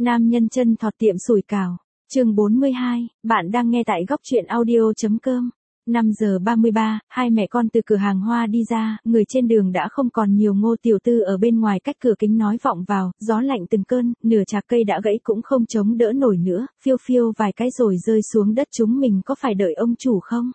Nam nhân chân thọt tiệm sủi cảo. Chương 42, bạn đang nghe tại góc truyện audio.com. 5 giờ 33, hai mẹ con từ cửa hàng hoa đi ra, người trên đường đã không còn nhiều. Ngô tiểu tư ở bên ngoài cách cửa kính nói vọng vào, gió lạnh từng cơn, nửa trà cây đã gãy cũng không chống đỡ nổi nữa, phiêu phiêu vài cái rồi rơi xuống đất. Chúng mình có phải đợi ông chủ không?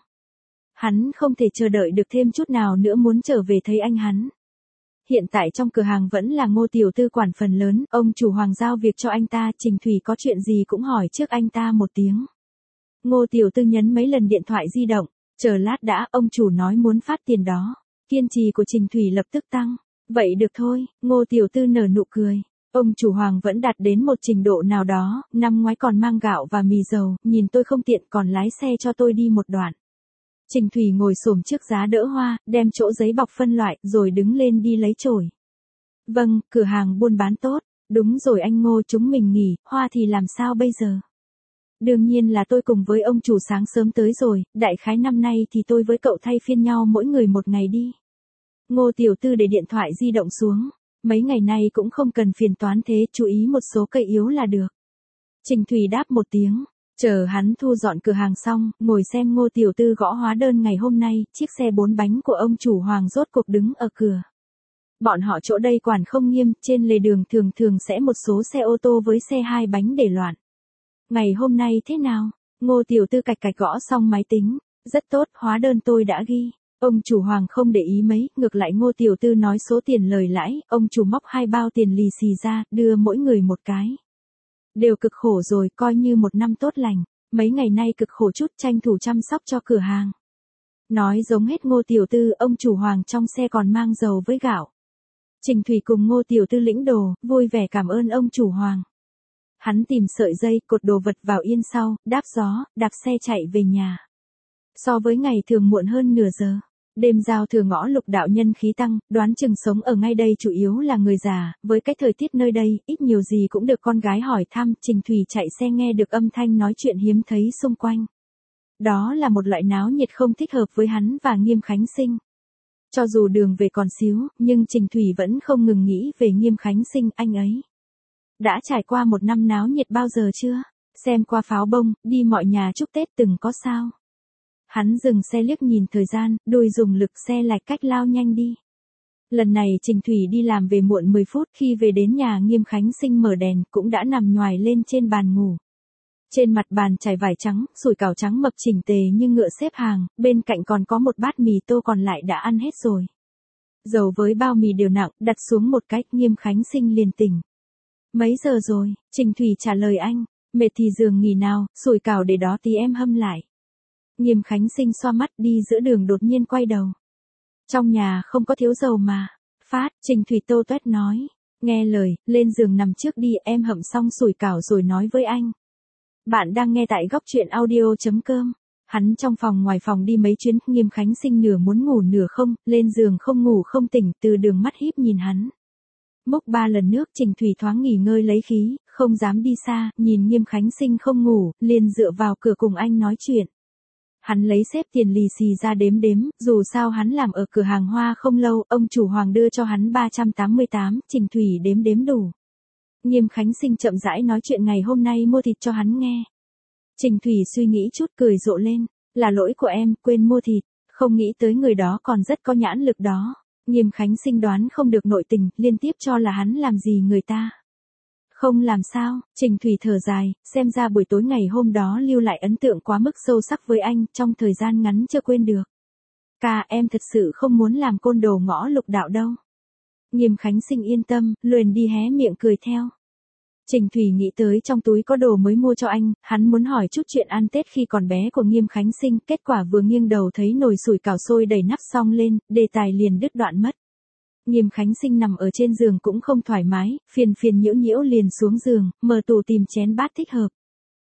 Hắn không thể chờ đợi được thêm chút nào nữa, muốn trở về thấy anh hắn. Hiện tại trong cửa hàng vẫn là Ngô tiểu tư quản phần lớn, ông chủ Hoàng giao việc cho anh ta, Trình Thủy có chuyện gì cũng hỏi trước anh ta một tiếng. Ngô tiểu tư nhấn mấy lần điện thoại di động, chờ lát đã, ông chủ nói muốn phát tiền đó. Kiên trì của Trình Thủy lập tức tăng. Vậy được thôi, Ngô tiểu tư nở nụ cười. Ông chủ Hoàng vẫn đạt đến một trình độ nào đó, năm ngoái còn mang gạo và mì dầu, nhìn tôi không tiện còn lái xe cho tôi đi một đoạn. Trình Thủy ngồi xổm trước giá đỡ hoa, đem chỗ giấy bọc phân loại, rồi đứng lên đi lấy chổi. Vâng, cửa hàng buôn bán tốt. Đúng rồi anh Ngô, chúng mình nghỉ, hoa thì làm sao bây giờ? Đương nhiên là tôi cùng với ông chủ sáng sớm tới rồi, đại khái năm nay thì tôi với cậu thay phiên nhau mỗi người một ngày đi. Ngô tiểu tư để điện thoại di động xuống. Mấy ngày nay cũng không cần phiền toán thế, chú ý một số cây yếu là được. Trình Thủy đáp một tiếng. Chờ hắn thu dọn cửa hàng xong, ngồi xem Ngô tiểu tư gõ hóa đơn ngày hôm nay, chiếc xe 4 bánh của ông chủ Hoàng rốt cuộc đứng ở cửa. Bọn họ chỗ đây quản không nghiêm, trên lề đường thường thường sẽ một số xe ô tô với xe 2 bánh để loạn. Ngày hôm nay thế nào? Ngô tiểu tư cạch cạch gõ xong máy tính. Rất tốt, hóa đơn tôi đã ghi. Ông chủ Hoàng không để ý mấy, ngược lại Ngô tiểu tư nói số tiền lời lãi, ông chủ móc 2 bao tiền lì xì ra, đưa mỗi người một cái. Đều cực khổ rồi, coi như một năm tốt lành, mấy ngày nay cực khổ chút, tranh thủ chăm sóc cho cửa hàng. Nói giống hết Ngô tiểu tư, ông chủ Hoàng trong xe còn mang dầu với gạo. Trình Thủy cùng Ngô tiểu tư lĩnh đồ, vui vẻ cảm ơn ông chủ Hoàng. Hắn tìm sợi dây, cột đồ vật vào yên sau, đáp gió, đạp xe chạy về nhà. So với ngày thường muộn hơn nửa giờ. Đêm giao thừa ngõ Lục đạo nhân khí tăng, đoán chừng sống ở ngay đây chủ yếu là người già, với cái thời tiết nơi đây, ít nhiều gì cũng được con gái hỏi thăm. Trình Thủy chạy xe nghe được âm thanh nói chuyện hiếm thấy xung quanh. Đó là một loại náo nhiệt không thích hợp với hắn và Nghiêm Khánh Sinh. Cho dù đường về còn xíu, nhưng Trình Thủy vẫn không ngừng nghĩ về Nghiêm Khánh Sinh, anh ấy đã trải qua một năm náo nhiệt bao giờ chưa? Xem qua pháo bông, đi mọi nhà chúc Tết từng có sao? Hắn dừng xe liếc nhìn thời gian, đùi dùng lực xe lạch cách lao nhanh đi. Lần này Trình Thủy đi làm về muộn 10 phút, khi về đến nhà Nghiêm Khánh Sinh mở đèn, cũng đã nằm nhoài lên trên bàn ngủ. Trên mặt bàn trải vải trắng, sủi cảo trắng mập chỉnh tề như ngựa xếp hàng, bên cạnh còn có một bát mì tô còn lại đã ăn hết rồi. Dầu với bao mì đều nặng, đặt xuống một cách, Nghiêm Khánh Sinh liền tỉnh. Mấy giờ rồi? Trình Thủy trả lời anh. Mệt thì giường nghỉ nào, sủi cảo để đó tí em hâm lại. Nghiêm Khánh Sinh xoa mắt, đi giữa đường đột nhiên quay đầu. Trong nhà không có thiếu dầu mà. Phát, Trình Thủy tô toét nói. Nghe lời, lên giường nằm trước đi, em hầm xong sủi cảo rồi nói với anh. Bạn đang nghe tại góc truyện audio.com. Hắn trong phòng ngoài phòng đi mấy chuyến, Nghiêm Khánh Sinh nửa muốn ngủ nửa không, lên giường không ngủ không tỉnh, từ đường mắt híp nhìn hắn. Múc 3 lần nước, Trình Thủy thoáng nghỉ ngơi lấy khí, không dám đi xa, nhìn Nghiêm Khánh Sinh không ngủ, liền dựa vào cửa cùng anh nói chuyện. Hắn lấy xếp tiền lì xì ra đếm đếm, dù sao hắn làm ở cửa hàng hoa không lâu, ông chủ Hoàng đưa cho hắn 388, Trình Thủy đếm đếm đủ. Nghiêm Khánh Sinh chậm rãi nói chuyện ngày hôm nay mua thịt cho hắn nghe. Trình Thủy suy nghĩ chút cười rộ lên, là lỗi của em, quên mua thịt, không nghĩ tới người đó còn rất có nhãn lực đó. Nghiêm Khánh Sinh đoán không được nội tình, liên tiếp cho là hắn làm gì người ta. Không làm sao, Trình Thủy thở dài, xem ra buổi tối ngày hôm đó lưu lại ấn tượng quá mức sâu sắc với anh, trong thời gian ngắn chưa quên được. Ca, em thật sự không muốn làm côn đồ ngõ Lục đạo đâu. Nghiêm Khánh Sinh yên tâm, lườn đi hé miệng cười theo. Trình Thủy nghĩ tới trong túi có đồ mới mua cho anh, hắn muốn hỏi chút chuyện ăn Tết khi còn bé của Nghiêm Khánh Sinh, kết quả vừa nghiêng đầu thấy nồi sủi cảo sôi đầy nắp xong lên, đề tài liền đứt đoạn mất. Nghiêm Khánh Sinh nằm ở trên giường cũng không thoải mái, phiền nhiễu nhiễu liền xuống giường, mở tủ tìm chén bát thích hợp.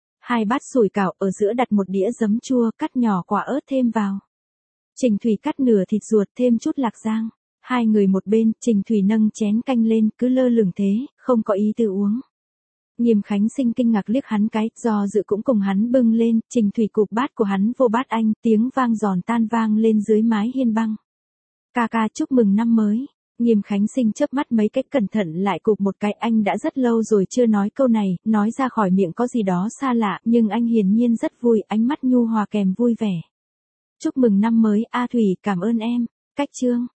2 bát sủi cảo, ở giữa đặt một đĩa giấm chua, cắt nhỏ quả ớt thêm vào. Trình Thủy cắt nửa thịt ruột thêm chút lạc rang. Hai người một bên, Trình Thủy nâng chén canh lên, cứ lơ lửng thế, không có ý tư uống. Nghiêm Khánh Sinh kinh ngạc liếc hắn cái, do dự cũng cùng hắn bưng lên, Trình Thủy cụp bát của hắn vô bát anh, tiếng vang giòn tan vang lên dưới mái hiên băng. Ca ca chúc mừng năm mới. Nghiêm Khánh Sinh chớp mắt mấy cái cẩn thận lại cụp một cái, anh đã rất lâu rồi chưa nói câu này, nói ra khỏi miệng có gì đó xa lạ, nhưng anh hiển nhiên rất vui, ánh mắt nhu hòa kèm vui vẻ. Chúc mừng năm mới, A Thủy, cảm ơn em. Cách chương.